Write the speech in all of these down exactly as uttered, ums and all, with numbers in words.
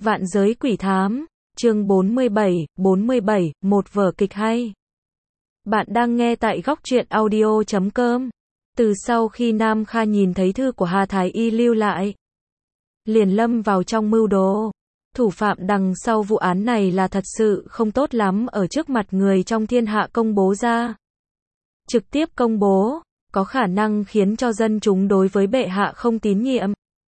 Vạn giới quỷ thám, chương bốn mươi bảy, bốn mươi bảy, một vở kịch hay. Bạn đang nghe tại góc truyện audio chấm com. Từ sau khi Nam Kha nhìn thấy thư của Hà Thái Y lưu lại, liền lâm vào trong mưu đồ. Thủ phạm đằng sau vụ án này là thật sự không tốt lắm ở trước mặt người trong thiên hạ công bố ra. Trực tiếp công bố, có khả năng khiến cho dân chúng đối với bệ hạ không tín nhiệm.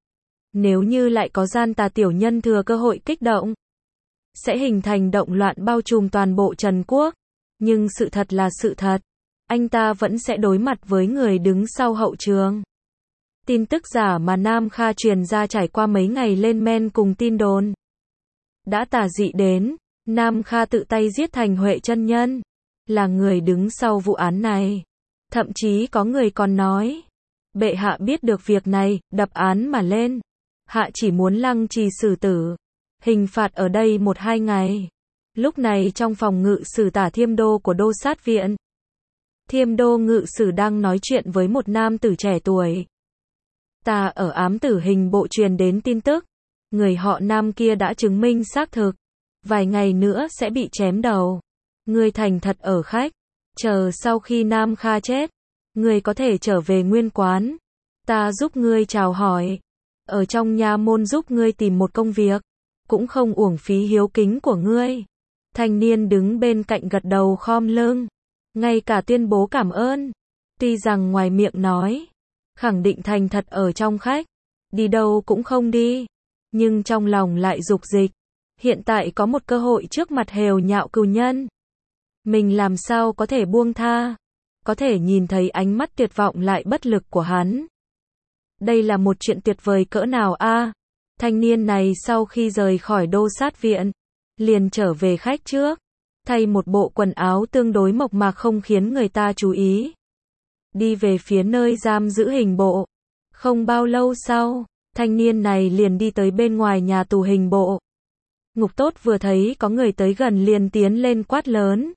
Nếu như lại có gian tà tiểu nhân thừa cơ hội kích động, sẽ hình thành động loạn bao trùm toàn bộ Trần Quốc. Nhưng sự thật là sự thật, anh ta vẫn sẽ đối mặt với người đứng sau hậu trường. Tin tức giả mà Nam Kha truyền ra trải qua mấy ngày lên men cùng tin đồn đã tà dị đến, Nam Kha tự tay giết Thành Huệ chân nhân, là người đứng sau vụ án này. Thậm chí có người còn nói, bệ hạ biết được việc này, đập án mà lên. Hạ chỉ muốn lăng trì xử tử, hình phạt ở đây một hai ngày. Lúc này trong phòng ngự sử tả Thiêm Đô của Đô sát viện, Thiêm Đô ngự sử đang nói chuyện với một nam tử trẻ tuổi. Ta ở ám tử hình bộ truyền đến tin tức, người họ Nam kia đã chứng minh xác thực, vài ngày nữa sẽ bị chém đầu. Ngươi thành thật ở khách, chờ sau khi Nam Kha chết, ngươi có thể trở về nguyên quán, ta giúp ngươi chào hỏi. Ở trong nha môn giúp ngươi tìm một công việc, cũng không uổng phí hiếu kính của ngươi. Thanh niên đứng bên cạnh gật đầu khom lưng, ngay cả tuyên bố cảm ơn. Tuy rằng ngoài miệng nói, khẳng định thành thật ở trong khách, đi đâu cũng không đi, nhưng trong lòng lại dục dịch. Hiện tại có một cơ hội trước mặt hều nhạo cừu nhân, mình làm sao có thể buông tha. Có thể nhìn thấy ánh mắt tuyệt vọng lại bất lực của hắn. Đây là một chuyện tuyệt vời cỡ nào a? À, thanh niên này sau khi rời khỏi Đô sát viện, liền trở về khách trước, thay một bộ quần áo tương đối mộc mạc không khiến người ta chú ý. Đi về phía nơi giam giữ hình bộ. Không bao lâu sau, thanh niên này liền đi tới bên ngoài nhà tù hình bộ. Ngục Tốt vừa thấy có người tới gần liền tiến lên quát lớn.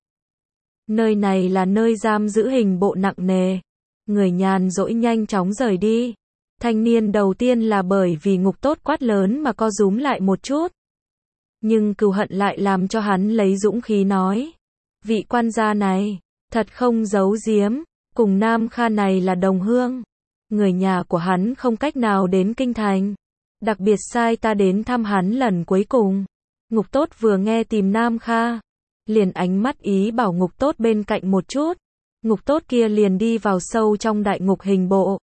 Nơi này là nơi giam giữ hình bộ nặng nề. Người nhàn rỗi nhanh chóng rời đi. Thanh niên đầu tiên là bởi vì Ngục Tốt quát lớn mà co rúm lại một chút. Nhưng cừu hận lại làm cho hắn lấy dũng khí nói. Vị quan gia này, thật không giấu giếm, cùng Nam Kha này là đồng hương. Người nhà của hắn không cách nào đến kinh thành, đặc biệt sai ta đến thăm hắn lần cuối cùng. Ngục Tốt vừa nghe tìm Nam Kha, liền ánh mắt ý bảo Ngục Tốt bên cạnh một chút. Ngục Tốt kia liền đi vào sâu trong đại ngục hình bộ.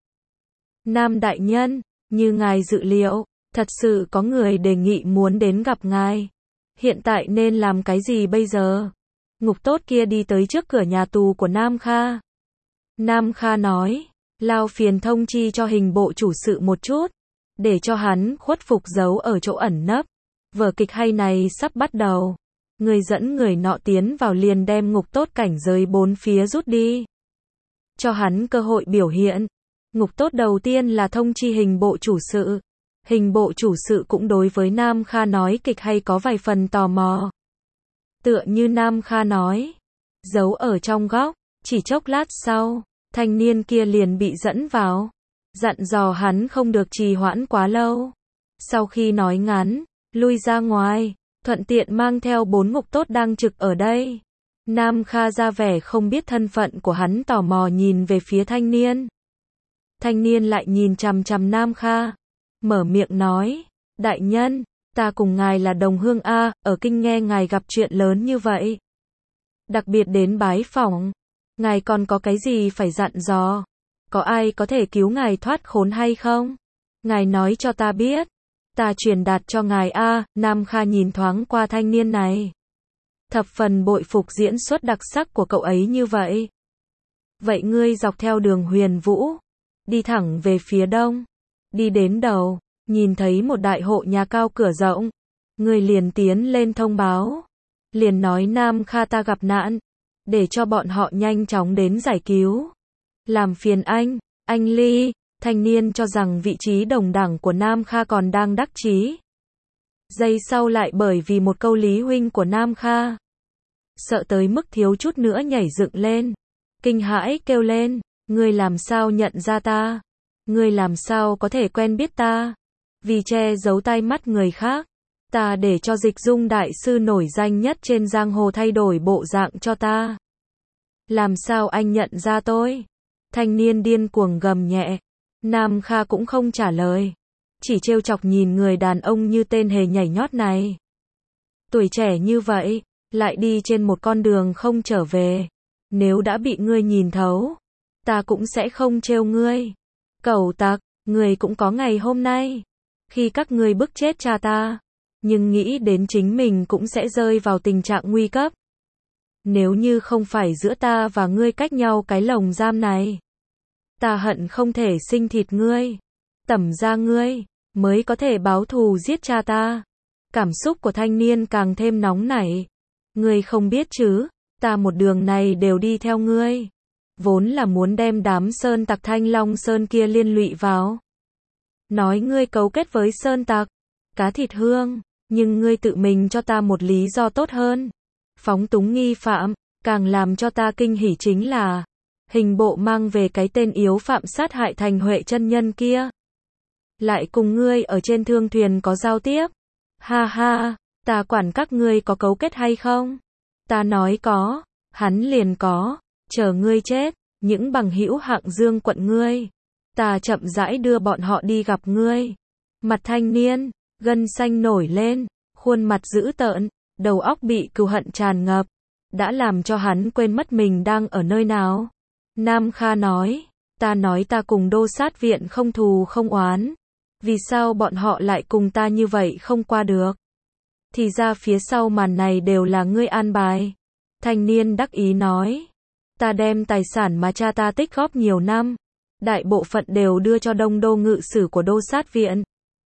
Nam đại nhân, như ngài dự liệu, thật sự có người đề nghị muốn đến gặp ngài. Hiện tại nên làm cái gì bây giờ? Ngục Tốt kia đi tới trước cửa nhà tù của Nam Kha. Nam Kha nói, lao phiền thông chi cho hình bộ chủ sự một chút, để cho hắn khuất phục giấu ở chỗ ẩn nấp. Vở kịch hay này sắp bắt đầu. Người dẫn người nọ tiến vào liền đem Ngục Tốt cảnh giới bốn phía rút đi, cho hắn cơ hội biểu hiện. Ngục Tốt đầu tiên là thông chi hình bộ chủ sự. Hình bộ chủ sự cũng đối với Nam Kha nói kịch hay có vài phần tò mò. Tựa như Nam Kha nói, giấu ở trong góc, chỉ chốc lát sau, thanh niên kia liền bị dẫn vào, dặn dò hắn không được trì hoãn quá lâu. Sau khi nói ngắn, lui ra ngoài, thuận tiện mang theo bốn Ngục Tốt đang trực ở đây. Nam Kha ra vẻ không biết thân phận của hắn, tò mò nhìn về phía thanh niên. Thanh niên lại nhìn chằm chằm Nam Kha, mở miệng nói, đại nhân, ta cùng ngài là đồng hương a, ở kinh nghe ngài gặp chuyện lớn như vậy, đặc biệt đến bái phỏng, ngài còn có cái gì phải dặn dò? Có ai có thể cứu ngài thoát khốn hay không? Ngài nói cho ta biết, ta truyền đạt cho ngài a. Nam Kha nhìn thoáng qua thanh niên này, thập phần bội phục diễn xuất đặc sắc của cậu ấy như vậy. Vậy ngươi dọc theo đường Huyền Vũ, đi thẳng về phía đông, đi đến đầu, nhìn thấy một đại hộ nhà cao cửa rộng, ngươi liền tiến lên thông báo, liền nói Nam Kha ta gặp nạn, để cho bọn họ nhanh chóng đến giải cứu. Làm phiền anh, anh Ly. Thanh niên cho rằng vị trí đồng đẳng của Nam Kha còn đang đắc chí. Giây sau lại bởi vì một câu Lý huynh của Nam Kha, sợ tới mức thiếu chút nữa nhảy dựng lên, kinh hãi kêu lên, ngươi làm sao nhận ra ta? Ngươi làm sao có thể quen biết ta? Vì che giấu tai mắt người khác, Ta để cho Dịch Dung đại sư nổi danh nhất trên giang hồ thay đổi bộ dạng cho ta. Làm sao anh nhận ra tôi? Thanh niên điên cuồng gầm nhẹ. Nam Kha cũng không trả lời. Chỉ trêu chọc nhìn người đàn ông như tên hề nhảy nhót này. Tuổi trẻ như vậy, lại đi trên một con đường không trở về. Nếu đã bị ngươi nhìn thấu, ta cũng sẽ không trêu ngươi. Cẩu tặc, ngươi cũng có ngày hôm nay. Khi các ngươi bức chết cha ta, nhưng nghĩ đến chính mình cũng sẽ rơi vào tình trạng nguy cấp. Nếu như không phải giữa ta và ngươi cách nhau cái lồng giam này, ta hận không thể sinh thịt ngươi, tẩm ra ngươi, mới có thể báo thù giết cha ta. Cảm xúc của thanh niên càng thêm nóng nảy. Ngươi không biết chứ, ta một đường này đều đi theo ngươi. Vốn là muốn đem đám sơn tặc Thanh Long Sơn kia liên lụy vào. Nói ngươi cấu kết với sơn tặc, cá thịt hương, nhưng ngươi tự mình cho ta một lý do tốt hơn. Phóng túng nghi phạm, càng làm cho ta kinh hỉ chính là Hình Bộ mang về cái tên yếu phạm sát hại Thành Huệ chân nhân kia. Lại cùng ngươi ở trên thương thuyền có giao tiếp. Ha ha, ta quản các ngươi có cấu kết hay không? Ta nói có, hắn liền có, chờ ngươi chết, những bằng hữu hạng dương quận ngươi. Ta chậm rãi đưa bọn họ đi gặp ngươi. Mặt thanh niên, gân xanh nổi lên, khuôn mặt dữ tợn, đầu óc bị cừu hận tràn ngập, đã làm cho hắn quên mất mình đang ở nơi nào. Nam Kha nói, ta nói ta cùng Đô Sát Viện không thù không oán. Vì sao bọn họ lại cùng ta như vậy không qua được? Thì ra phía sau màn này đều là ngươi an bài. Thanh niên đắc ý nói, ta đem tài sản mà cha ta tích góp nhiều năm, đại bộ phận đều đưa cho Đông Đô ngự sử của Đô Sát Viện.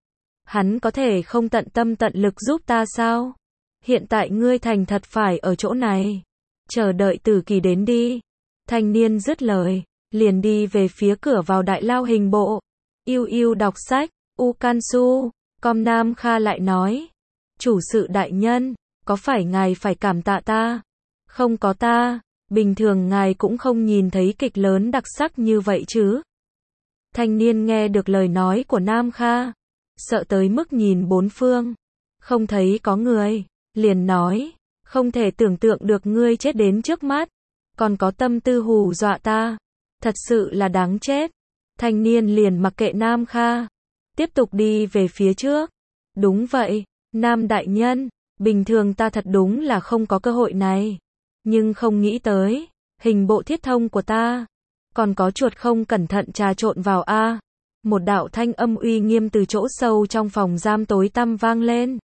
Hắn có thể không tận tâm tận lực giúp ta sao? Hiện tại ngươi thành thật phải ở chỗ này, chờ đợi tử kỳ đến đi. Thanh niên dứt lời, liền đi về phía cửa vào đại lao Hình Bộ. Yêu yêu đọc sách, U Can Su, com Nam Kha lại nói, chủ sự đại nhân, có phải ngài phải cảm tạ ta? Không có ta, bình thường ngài cũng không nhìn thấy kịch lớn đặc sắc như vậy chứ. Thanh niên nghe được lời nói của Nam Kha, sợ tới mức nhìn bốn phương, không thấy có người, liền nói, không thể tưởng tượng được ngươi chết đến trước mắt, còn có tâm tư hù dọa ta, thật sự là đáng chết. Thanh niên liền mặc kệ Nam Kha, tiếp tục đi về phía trước. Đúng vậy, Nam đại nhân, bình thường ta thật đúng là không có cơ hội này, nhưng không nghĩ tới, hình bộ thiết thông của ta, còn có chuột không cẩn thận trà trộn vào a. Một đạo thanh âm uy nghiêm từ chỗ sâu trong phòng giam tối tăm vang lên.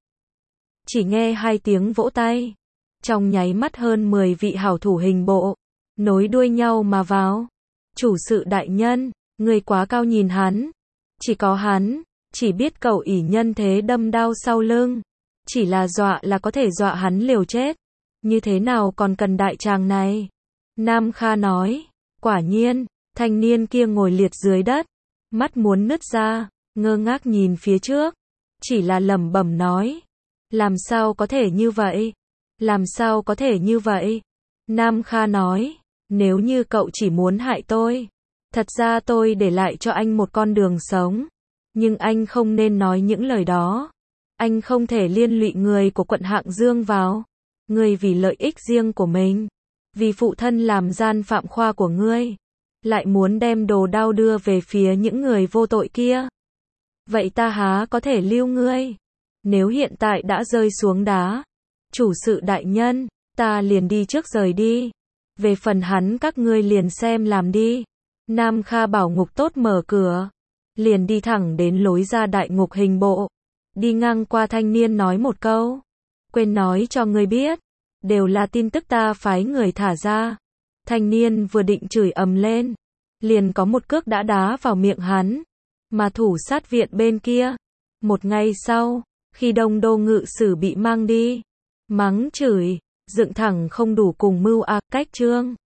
Chỉ nghe hai tiếng vỗ tay, trong nháy mắt hơn mười vị hảo thủ hình bộ, nối đuôi nhau mà vào. Chủ sự đại nhân, người quá cao nhìn hắn, chỉ có hắn, chỉ biết cậu ỷ nhân thế đâm đao sau lưng, chỉ là dọa là có thể dọa hắn liều chết, như thế nào còn cần đại tràng này? Nam Kha nói, quả nhiên, thanh niên kia ngồi liệt dưới đất, mắt muốn nứt ra, ngơ ngác nhìn phía trước, chỉ là lẩm bẩm nói, làm sao có thể như vậy? Làm sao có thể như vậy? Nam Kha nói, nếu như cậu chỉ muốn hại tôi, thật ra tôi để lại cho anh một con đường sống, nhưng anh không nên nói những lời đó. Anh không thể liên lụy người của quận Hạng Dương vào. Ngươi vì lợi ích riêng của mình, vì phụ thân làm gian phạm khoa của ngươi, lại muốn đem đồ đao đưa về phía những người vô tội kia. Vậy ta há có thể lưu ngươi? Nếu hiện tại đã rơi xuống đá, chủ sự đại nhân, ta liền đi trước rời đi. Về phần hắn các ngươi liền xem làm đi. Nam Kha bảo ngục tốt mở cửa, liền đi thẳng đến lối ra đại ngục hình bộ. Đi ngang qua thanh niên nói một câu, quên nói cho ngươi biết, đều là tin tức ta phái người thả ra. Thanh niên vừa định chửi ầm lên, liền có một cước đã đá vào miệng hắn, mà thủ sát viện bên kia. Một ngày sau, khi Đông Đô ngự sử bị mang đi, mắng chửi, dựng thẳng không đủ cùng mưu a cách trương.